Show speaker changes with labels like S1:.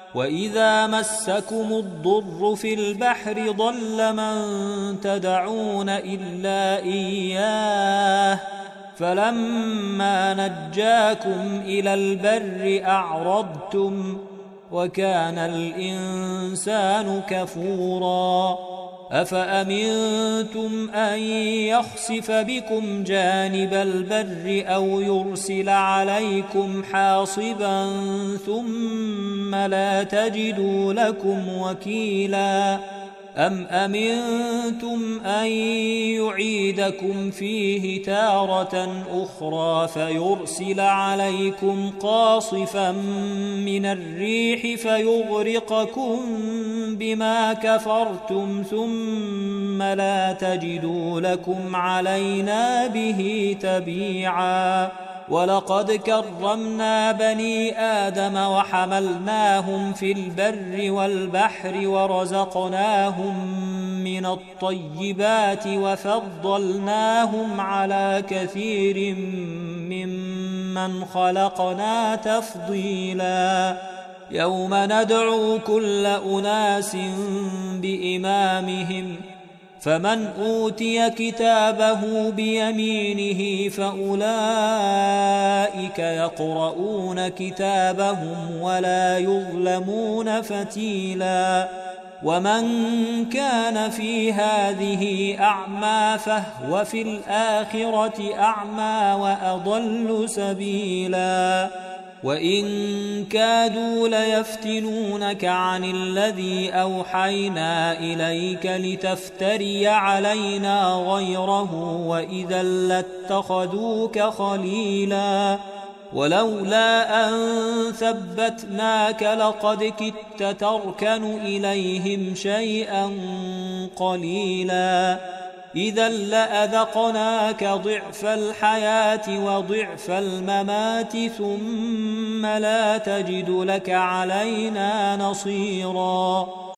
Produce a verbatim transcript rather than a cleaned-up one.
S1: وإذا مسكم الضر في البحر ضل من تدعون إلا إياه فلما نجاكم إلى البر أعرضتم وكان الإنسان كفورا أفأمنتم أن يخسف بكم جانب البر أو يرسل عليكم حاصبا ثم لا تجدوا لكم وكيلا أم أمنتم أن يعيدكم فيه تارة أخرى فيرسل عليكم قاصفا من الريح فيغرقكم بما كفرتم ثم لا تجدوا لكم علينا به تبيعا ولقد كرمنا بني آدم وحملناهم في البر والبحر ورزقناهم من الطيبات وفضلناهم على كثير ممن خلقنا تفضيلا يوم ندعو كل أناس بإمامهم فمن أوتي كتابه بيمينه فأولئك يقرؤون كتابهم ولا يظلمون فتيلا ومن كان في هذه أعمى فهو في الآخرة أعمى وأضل سبيلا وإن كادوا ليفتنونك عن الذي أوحينا إليك لتفتري علينا غيره وإذا لاتخذوك خليلا ولولا أن ثبتناك لقد كدت تركن إليهم شيئا قليلا إذا لأذقناك ضعف الحياة وضعف الممات ثم لا تجد لك علينا نصيرا